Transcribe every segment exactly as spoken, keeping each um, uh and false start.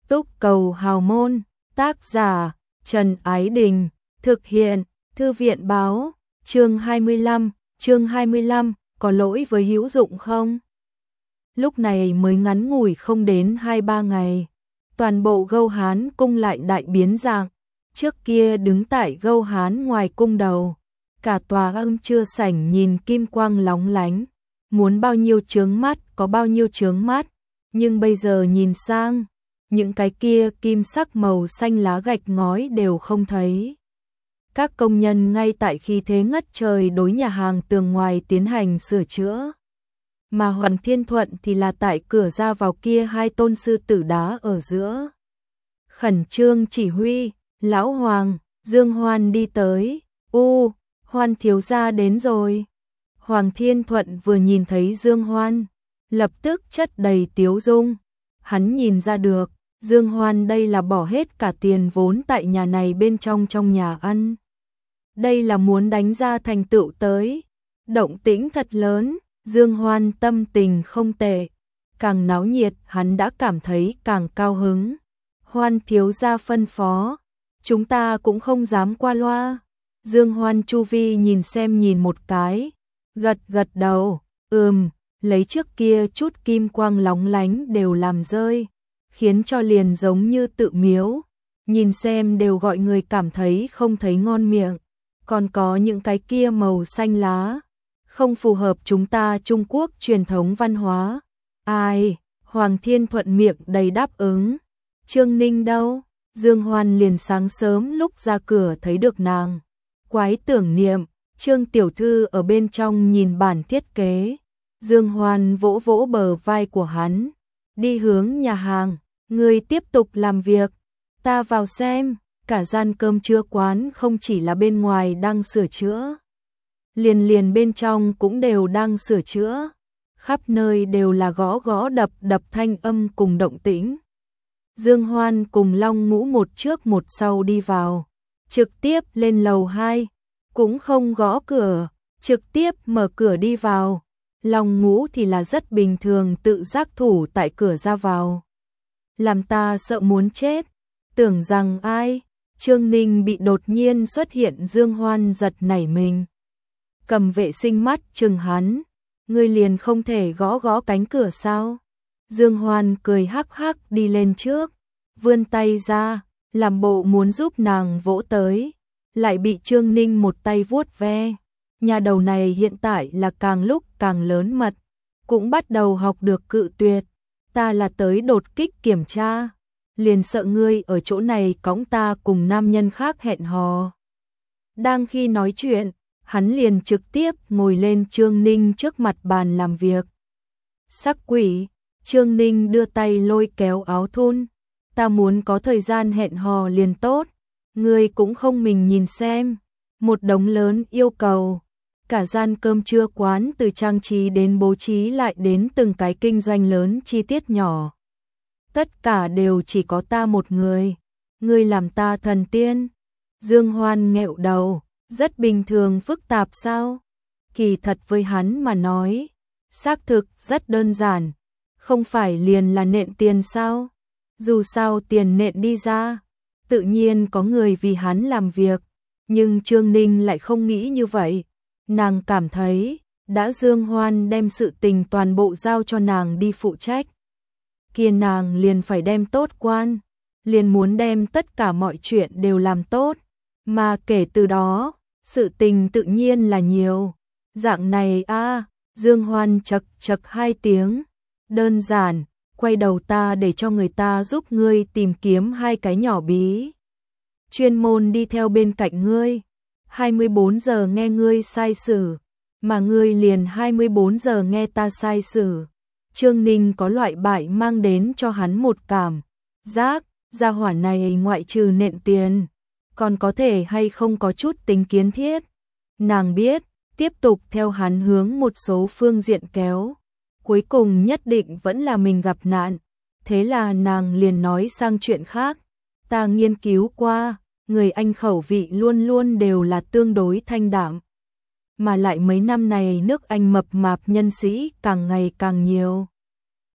Túc Cầu Hào Môn, tác giả Trần Ái Đình, thực hiện Thư viện Báo, chương hai mươi lăm, chương hai mươi lăm, có lỗi với hữu dụng không? Lúc này mới ngắn ngủi không đến hai ba ngày, toàn bộ Gâu Hán cung lại đại biến dạng, trước kia đứng tại Gâu Hán ngoài cung đầu, cả tòa âm chưa sảnh nhìn kim quang lóng lánh, muốn bao nhiêu chướng mắt có bao nhiêu chướng mắt, nhưng bây giờ nhìn sang, những cái kia kim sắc màu xanh lá gạch ngói đều không thấy. Các công nhân ngay tại khi thế ngất trời đối nhà hàng tường ngoài tiến hành sửa chữa. Mà Hoàng Thiên Thuận thì là tại cửa ra vào kia hai tôn sư tử đá ở giữa. Khẩn trương chỉ huy, lão Hoàng, Dương Hoan đi tới, u, Hoan thiếu gia đến rồi. Hoàng Thiên Thuận vừa nhìn thấy Dương Hoan, lập tức chất đầy tiếu dung. Hắn nhìn ra được, Dương Hoan đây là bỏ hết cả tiền vốn tại nhà này bên trong trong nhà ăn. Đây là muốn đánh ra thành tựu tới. Động tĩnh thật lớn, Dương Hoan tâm tình không tệ. Càng náo nhiệt hắn đã cảm thấy càng cao hứng. Hoan thiếu gia phân phó, chúng ta cũng không dám qua loa. Dương Hoan chu vi nhìn xem nhìn một cái, gật gật đầu, ừm, lấy trước kia chút kim quang lóng lánh đều làm rơi, khiến cho liền giống như tự miếu, nhìn xem đều gọi người cảm thấy không thấy ngon miệng, còn có những cái kia màu xanh lá, không phù hợp chúng ta Trung Quốc truyền thống văn hóa. Ai? Hoàng Thiên Thuận miệng đầy đáp ứng. Trương Ninh đâu? Dương Hoan liền sáng sớm lúc ra cửa thấy được nàng. Quái tưởng niệm, Trương tiểu thư ở bên trong nhìn bản thiết kế. Dương Hoan vỗ vỗ bờ vai của hắn, đi hướng nhà hàng, người tiếp tục làm việc, ta vào xem, cả gian cơm trưa quán không chỉ là bên ngoài đang sửa chữa, liền liền bên trong cũng đều đang sửa chữa, khắp nơi đều là gõ gõ đập đập thanh âm cùng động tĩnh. Dương Hoan cùng Long Ngũ một trước một sau đi vào, trực tiếp lên lầu hai, cũng không gõ cửa, trực tiếp mở cửa đi vào. Long Ngũ thì là rất bình thường tự giác thủ tại cửa ra vào. Làm ta sợ muốn chết, tưởng rằng ai? Trương Ninh bị đột nhiên xuất hiện Dương Hoan giật nảy mình. Cầm vệ sinh mắt chừng hắn, ngươi liền không thể gõ gõ cánh cửa sao? Dương Hoan cười hắc hắc đi lên trước, vươn tay ra, làm bộ muốn giúp nàng vỗ tới, lại bị Trương Ninh một tay vuốt ve. Nhà đầu này hiện tại là càng lúc càng lớn mật, cũng bắt đầu học được cự tuyệt, ta là tới đột kích kiểm tra, liền sợ ngươi ở chỗ này cõng ta cùng nam nhân khác hẹn hò. Đang khi nói chuyện, hắn liền trực tiếp ngồi lên Trương Ninh trước mặt bàn làm việc. Sắc quỷ, Trương Ninh đưa tay lôi kéo áo thun, ta muốn có thời gian hẹn hò liền tốt, ngươi cũng không mình nhìn xem, một đống lớn yêu cầu. Cả gian cơm trưa quán từ trang trí đến bố trí lại đến từng cái kinh doanh lớn chi tiết nhỏ. Tất cả đều chỉ có ta một người. Ngươi làm ta thần tiên. Dương Hoan nghẹo đầu, rất bình thường phức tạp sao? Kỳ thật với hắn mà nói, xác thực rất đơn giản. Không phải liền là nện tiền sao? Dù sao tiền nện đi ra, tự nhiên có người vì hắn làm việc. Nhưng Trương Ninh lại không nghĩ như vậy. Nàng cảm thấy, đã Dương Hoan đem sự tình toàn bộ giao cho nàng đi phụ trách. Kia nàng liền phải đem tốt quan, liền muốn đem tất cả mọi chuyện đều làm tốt, mà kể từ đó, sự tình tự nhiên là nhiều. Dạng này a à, Dương Hoan chật chật hai tiếng, đơn giản, quay đầu ta để cho người ta giúp ngươi tìm kiếm hai cái nhỏ bí. Chuyên môn đi theo bên cạnh ngươi. hai mươi bốn giờ nghe ngươi sai sử, mà ngươi liền hai mươi bốn giờ nghe ta sai sử. Trương Ninh có loại bại mang đến cho hắn một cảm giác, gia hỏa này ngoại trừ nện tiền, còn có thể hay không có chút tính kiến thiết. Nàng biết, tiếp tục theo hắn hướng một số phương diện kéo, cuối cùng nhất định vẫn là mình gặp nạn. Thế là nàng liền nói sang chuyện khác, ta nghiên cứu qua, người Anh khẩu vị luôn luôn đều là tương đối thanh đạm. Mà lại mấy năm này nước Anh mập mạp nhân sĩ càng ngày càng nhiều.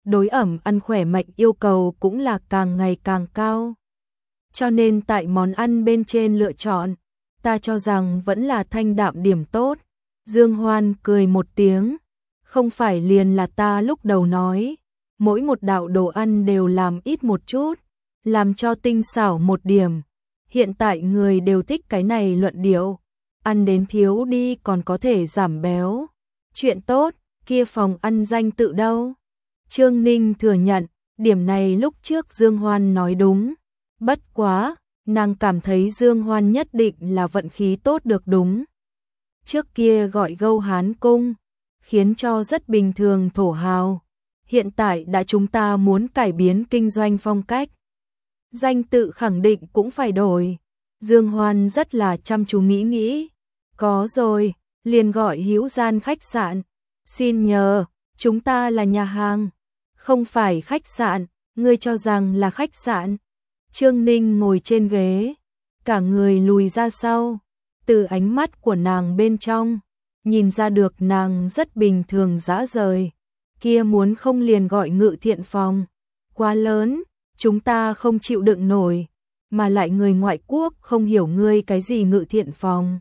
đối ẩm ăn khỏe mạnh yêu cầu cũng là càng ngày càng cao. Cho nên tại món ăn bên trên lựa chọn, ta cho rằng vẫn là thanh đạm điểm tốt. Dương Hoan cười một tiếng, không phải liền là ta lúc đầu nói, mỗi một đạo đồ ăn đều làm ít một chút, làm cho tinh xảo một điểm. Hiện tại người đều thích cái này luận điệu, ăn đến thiếu đi còn có thể giảm béo. Chuyện tốt, kia phòng ăn danh tự đâu? Trương Ninh thừa nhận, điểm này lúc trước Dương Hoan nói đúng. Bất quá, nàng cảm thấy Dương Hoan nhất định là vận khí tốt được đúng. Trước kia gọi Gâu Hán Cung, khiến cho rất bình thường thổ hào. Hiện tại đã chúng ta muốn cải biến kinh doanh phong cách. Danh tự khẳng định cũng phải đổi. Dương Hoan rất là chăm chú nghĩ nghĩ. Có rồi, liền gọi Hữu Gian khách sạn. Xin nhờ, chúng ta là nhà hàng, không phải khách sạn, ngươi cho rằng là khách sạn. Trương Ninh ngồi trên ghế, cả người lùi ra sau, từ ánh mắt của nàng bên trong, nhìn ra được nàng rất bình thường dã rời. Kia muốn không liền gọi Ngự Thiện phòng, quá lớn, chúng ta không chịu đựng nổi, mà lại người ngoại quốc không hiểu ngươi cái gì Ngự Thiện phòng.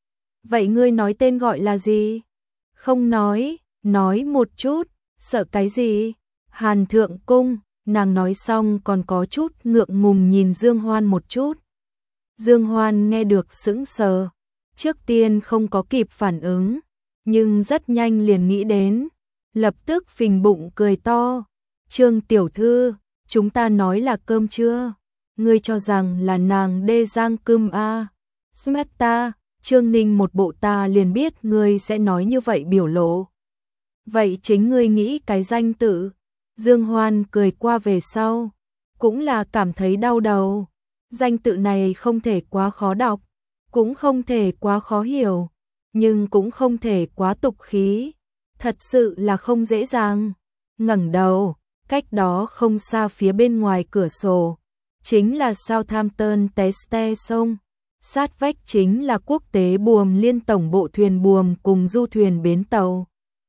Vậy ngươi nói tên gọi là gì? Không nói, nói một chút, sợ cái gì? Hàn Thượng Cung. Nàng nói xong còn có chút ngượng ngùng nhìn Dương Hoan một chút. Dương Hoan nghe được sững sờ, trước tiên không có kịp phản ứng, nhưng rất nhanh liền nghĩ đến, lập tức phình bụng cười to. Trương tiểu thư, chúng ta nói là cơm chưa? Ngươi cho rằng là nàng đê giang cơm a? Smeta, Trương Ninh một bộ ta liền biết ngươi sẽ nói như vậy biểu lộ. Vậy chính ngươi nghĩ cái danh tự? Dương Hoan cười qua về sau, cũng là cảm thấy đau đầu. Danh tự này không thể quá khó đọc, cũng không thể quá khó hiểu, nhưng cũng không thể quá tục khí. Thật sự là không dễ dàng. Ngẩng đầu, cách đó không xa phía bên ngoài cửa sổ, chính là Southampton Teste sông. Sát vách chính là quốc tế buồm liên tổng bộ thuyền buồm cùng du thuyền bến tàu.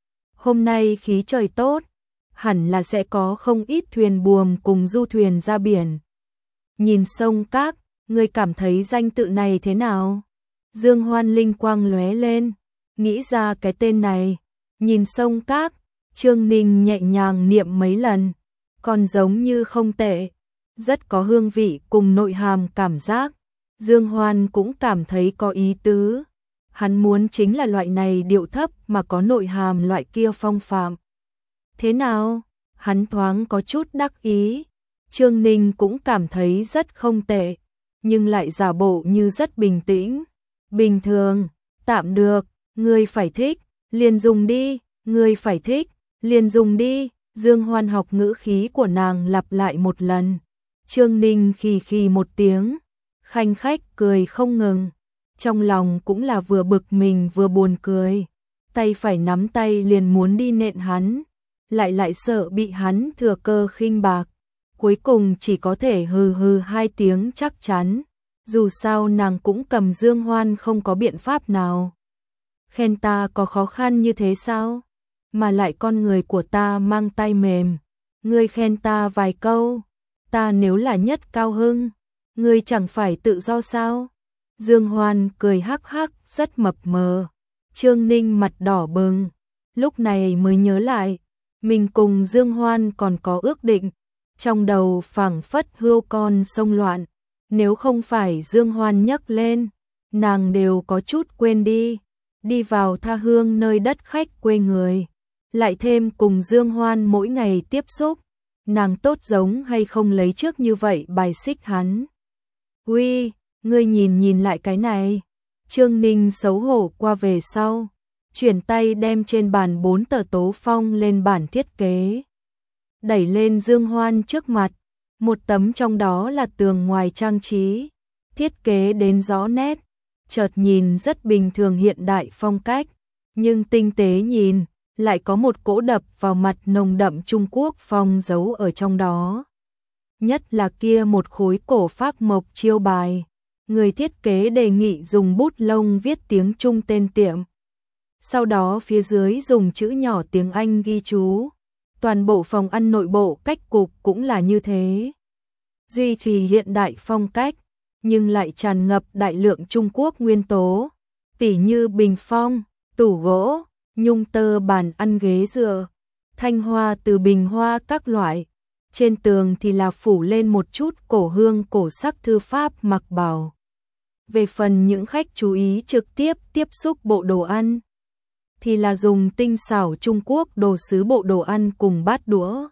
Hôm nay khí trời tốt, hẳn là sẽ có không ít thuyền buồm cùng du thuyền ra biển. Nhìn sông Các, ngươi cảm thấy danh tự này thế nào? Dương Hoan linh quang lóe lên, nghĩ ra cái tên này. Nhìn sông Các, Trương Ninh nhẹ nhàng niệm mấy lần, còn giống như không tệ, rất có hương vị cùng nội hàm cảm giác. Dương Hoan cũng cảm thấy có ý tứ. Hắn muốn chính là loại này điệu thấp mà có nội hàm loại kia phong phạm. Thế nào? Hắn thoáng có chút đắc ý. Trương Ninh cũng cảm thấy rất không tệ, nhưng lại giả bộ như rất bình tĩnh. Bình thường, tạm được, ngươi phải thích, liền dùng đi, ngươi phải thích, liền dùng đi. Dương Hoan học ngữ khí của nàng lặp lại một lần. Trương Ninh khì khì một tiếng, khanh khách cười không ngừng. Trong lòng cũng là vừa bực mình vừa buồn cười. Tay phải nắm tay liền muốn đi nện hắn, lại lại sợ bị hắn thừa cơ khinh bạc. Cuối cùng chỉ có thể hừ hừ hai tiếng chắc chắn. Dù sao nàng cũng cầm Dương Hoan không có biện pháp nào. Khen ta có khó khăn như thế sao? Mà lại con người của ta mang tay mềm. Ngươi khen ta vài câu, ta nếu là nhất cao hưng, ngươi chẳng phải tự do sao? Dương Hoan cười hắc hắc rất mập mờ. Trương Ninh mặt đỏ bừng, lúc này mới nhớ lại, mình cùng Dương Hoan còn có ước định. Trong đầu phảng phất hươu con sông loạn, nếu không phải Dương Hoan nhấc lên, nàng đều có chút quên đi. Đi vào tha hương nơi đất khách quê người, lại thêm cùng Dương Hoan mỗi ngày tiếp xúc, nàng tốt giống hay không lấy trước như vậy bài xích hắn. Uy, ngươi nhìn nhìn lại cái này. Trương Ninh xấu hổ qua về sau, chuyển tay đem trên bàn bốn tờ tố phong lên bản thiết kế, đẩy lên Dương Hoan trước mặt. Một tấm trong đó là tường ngoài trang trí, thiết kế đến rõ nét, chợt nhìn rất bình thường hiện đại phong cách, nhưng tinh tế nhìn, lại có một cỗ đập vào mặt nồng đậm Trung Quốc phong giấu ở trong đó. Nhất là kia một khối cổ phác mộc chiêu bài, người thiết kế đề nghị dùng bút lông viết tiếng Trung tên tiệm. Sau đó phía dưới dùng chữ nhỏ tiếng Anh ghi chú, Toàn bộ phòng ăn nội bộ cách cục cũng là như thế. Duy trì hiện đại phong cách, nhưng lại tràn ngập đại lượng Trung Quốc nguyên tố, tỉ như bình phong, tủ gỗ, nhung tơ bàn ăn ghế dựa, thanh hoa từ bình hoa các loại. Trên tường thì là phủ lên một chút cổ hương cổ sắc thư pháp mặc bảo. Về phần những khách chú ý trực tiếp tiếp xúc bộ đồ ăn, thì là dùng tinh xảo Trung Quốc đồ sứ bộ đồ ăn cùng bát đũa.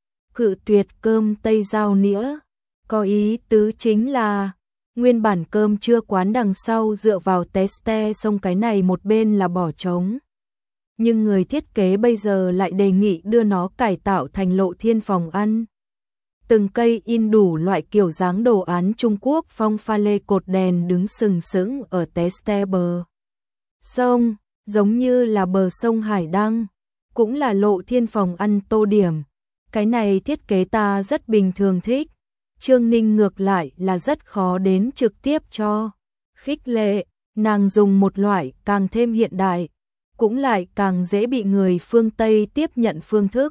Cự tuyệt cơm tây dao nĩa, có ý tứ chính là nguyên bản cơm trưa quán đằng sau dựa vào teste xong cái này một bên là bỏ trống. Nhưng người thiết kế bây giờ lại đề nghị đưa nó cải tạo thành lộ thiên phòng ăn. Từng cây in đủ loại kiểu dáng đồ án Trung Quốc phong pha lê cột đèn đứng sừng sững ở teste bờ sông, giống như là bờ sông Hải Đăng, cũng là lộ thiên phòng ăn tô điểm. Cái này thiết kế ta rất bình thường thích. Trương Ninh ngược lại là rất khó đến trực tiếp cho khích lệ, nàng dùng một loại càng thêm hiện đại, cũng lại càng dễ bị người phương Tây tiếp nhận phương thức.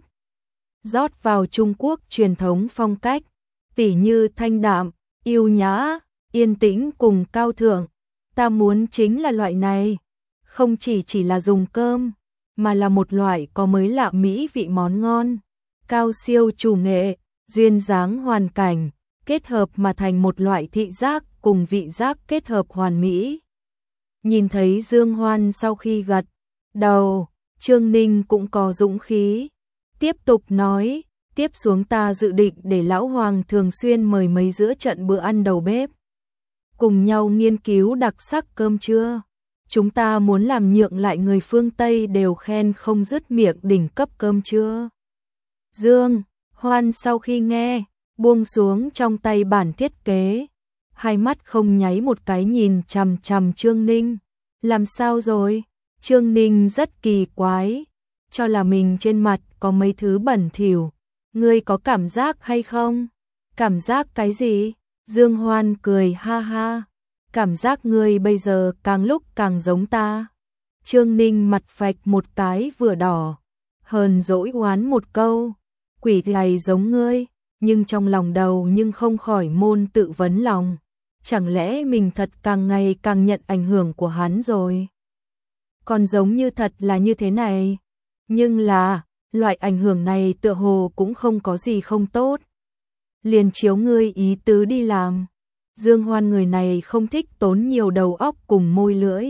Rót vào Trung Quốc truyền thống phong cách, tỉ như thanh đạm, yêu nhã, yên tĩnh cùng cao thượng. Ta muốn chính là loại này, không chỉ chỉ là dùng cơm, mà là một loại có mới lạ mỹ vị món ngon, cao siêu chủ nghệ, duyên dáng hoàn cảnh, kết hợp mà thành một loại thị giác cùng vị giác kết hợp hoàn mỹ. Nhìn thấy Dương Hoan sau khi gật đầu, Trương Ninh cũng có dũng khí. Tiếp tục nói, tiếp xuống ta dự định để Lão Hoàng thường xuyên mời mấy giữa trận bữa ăn đầu bếp. Cùng nhau nghiên cứu đặc sắc cơm trưa. Chúng ta muốn làm nhượng lại người phương Tây đều khen không dứt miệng đỉnh cấp cơm trưa. Dương Hoan sau khi nghe, buông xuống trong tay bản thiết kế. Hai mắt không nháy một cái nhìn chằm chằm Trương Ninh. Làm sao rồi? Trương Ninh rất kỳ quái. Cho là mình trên mặt có mấy thứ bẩn thỉu. Ngươi có cảm giác hay không? Cảm giác cái gì? Dương Hoan cười ha ha. Cảm giác ngươi bây giờ càng lúc càng giống ta. Trương Ninh mặt phạch một cái vừa đỏ. Hờn dỗi oán một câu. Quỷ này giống ngươi. Nhưng trong lòng đầu nhưng không khỏi môn tự vấn lòng. Chẳng lẽ mình thật càng ngày càng nhận ảnh hưởng của hắn rồi? Còn giống như thật là như thế này. Nhưng là, loại ảnh hưởng này tựa hồ cũng không có gì không tốt. Liền chiếu ngươi ý tứ đi làm. Dương Hoan người này không thích tốn nhiều đầu óc cùng môi lưỡi.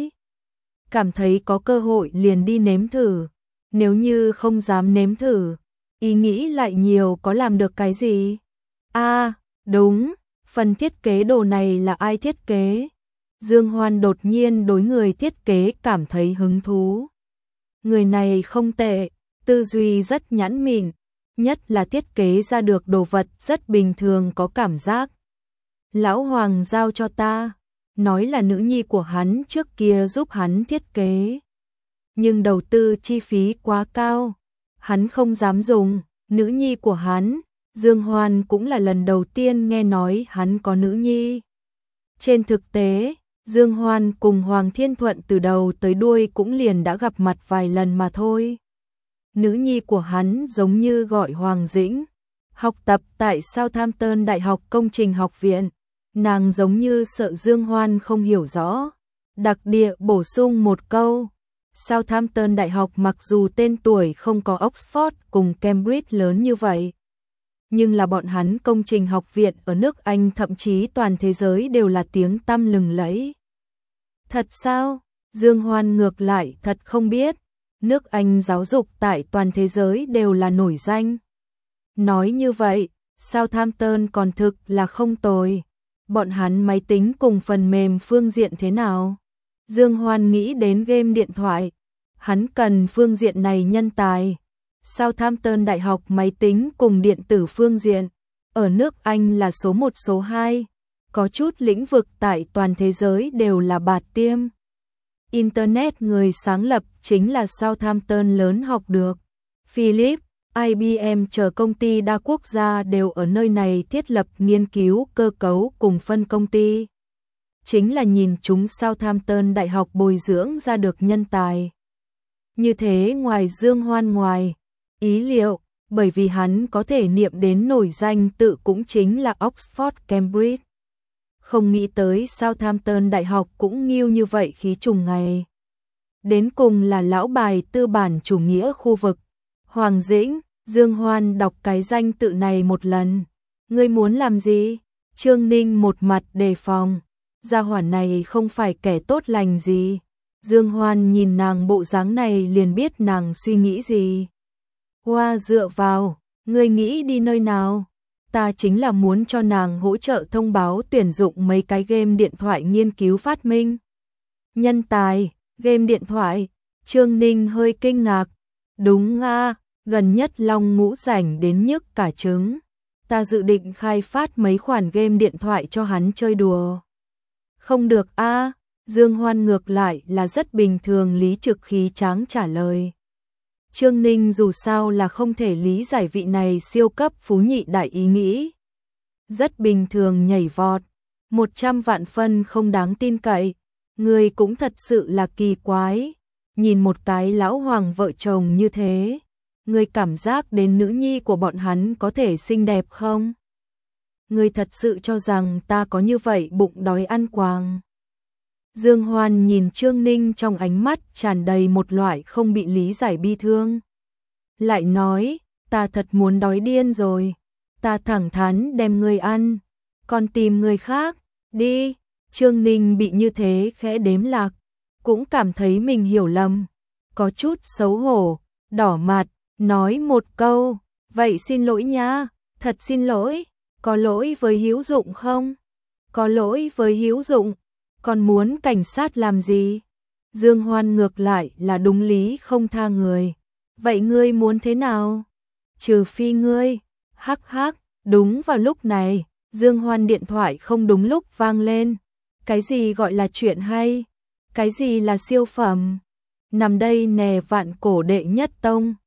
Cảm thấy có cơ hội liền đi nếm thử. Nếu như không dám nếm thử, ý nghĩ lại nhiều có làm được cái gì? A, à, đúng, phần thiết kế đồ này là ai thiết kế? Dương Hoan đột nhiên đối người thiết kế cảm thấy hứng thú. Người này không tệ, tư duy rất nhãn mịn, nhất là thiết kế ra được đồ vật rất bình thường có cảm giác. Lão Hoàng giao cho ta, nói là nữ nhi của hắn trước kia giúp hắn thiết kế. Nhưng đầu tư chi phí quá cao, hắn không dám dùng. Nữ nhi của hắn, Dương Hoan cũng là lần đầu tiên nghe nói hắn có nữ nhi. Trên thực tế, Dương Hoan cùng Hoàng Thiên Thuận từ đầu tới đuôi cũng liền đã gặp mặt vài lần mà thôi. Nữ nhi của hắn giống như gọi Hoàng Dĩnh, học tập tại Southampton Đại học Công trình học viện. Nàng giống như sợ Dương Hoan không hiểu rõ, đặc địa bổ sung một câu. Southampton Đại học mặc dù tên tuổi không có Oxford cùng Cambridge lớn như vậy, nhưng là bọn hắn công trình học viện ở nước Anh thậm chí toàn thế giới đều là tiếng tăm lừng lẫy. Thật sao? Dương Hoan ngược lại thật không biết. Nước Anh giáo dục tại toàn thế giới đều là nổi danh. Nói như vậy, Southampton còn thực là không tồi. Bọn hắn máy tính cùng phần mềm phương diện thế nào? Dương Hoan nghĩ đến game điện thoại. Hắn cần phương diện này nhân tài. Southampton Đại học máy tính cùng điện tử phương diện, ở nước Anh là số một số hai. Có chút lĩnh vực tại toàn thế giới đều là bạt tiêm. Internet người sáng lập chính là Southampton lớn học được. Philips, I B M chờ công ty đa quốc gia đều ở nơi này thiết lập nghiên cứu cơ cấu cùng phân công ty. Chính là nhìn chúng Southampton Đại học bồi dưỡng ra được nhân tài. Như thế ngoài Dương Hoan ngoài ý liệu, bởi vì hắn có thể niệm đến nổi danh tự cũng chính là Oxford Cambridge. Không nghĩ tới Southampton Đại học cũng nghiêu như vậy khí trùng ngày. Đến cùng là lão bài tư bản chủ nghĩa khu vực. Hoàng Dĩnh, Dương Hoan đọc cái danh tự này một lần. Ngươi muốn làm gì? Trương Ninh một mặt đề phòng. Gia hỏa này không phải kẻ tốt lành gì. Dương Hoan nhìn nàng bộ dáng này liền biết nàng suy nghĩ gì. Hoa dựa vào, ngươi nghĩ đi nơi nào? Ta chính là muốn cho nàng hỗ trợ thông báo tuyển dụng mấy cái game điện thoại nghiên cứu phát minh. Nhân tài, game điện thoại, Trương Ninh hơi kinh ngạc. Đúng a, gần nhất Long Ngũ rảnh đến nhức cả trứng. Ta dự định khai phát mấy khoản game điện thoại cho hắn chơi đùa. Không được a, Dương Hoan ngược lại là rất bình thường lý trực khí tráng trả lời. Trương Ninh dù sao là không thể lý giải vị này siêu cấp phú nhị đại ý nghĩ. Rất bình thường nhảy vọt, một trăm vạn phân không đáng tin cậy, người cũng thật sự là kỳ quái. Nhìn một cái lão hoàng vợ chồng như thế, người cảm giác đến nữ nhi của bọn hắn có thể xinh đẹp không? Người thật sự cho rằng ta có như vậy bụng đói ăn quàng. Dương Hoan nhìn Trương Ninh trong ánh mắt tràn đầy một loại không bị lý giải bi thương. Lại nói, ta thật muốn đói điên rồi. Ta thẳng thắn đem ngươi ăn, còn tìm người khác, đi. Trương Ninh bị như thế khẽ đếm lạc, cũng cảm thấy mình hiểu lầm. Có chút xấu hổ, đỏ mặt, nói một câu, vậy xin lỗi nha, thật xin lỗi, có lỗi với hữu dụng không? Có lỗi với hữu dụng. Còn muốn cảnh sát làm gì? Dương Hoan ngược lại là đúng lý không tha người. Vậy ngươi muốn thế nào? Trừ phi ngươi. Hắc hắc, đúng vào lúc này, Dương Hoan điện thoại không đúng lúc vang lên. Cái gì gọi là chuyện hay? Cái gì là siêu phẩm? Nằm đây nè vạn cổ đệ nhất tông.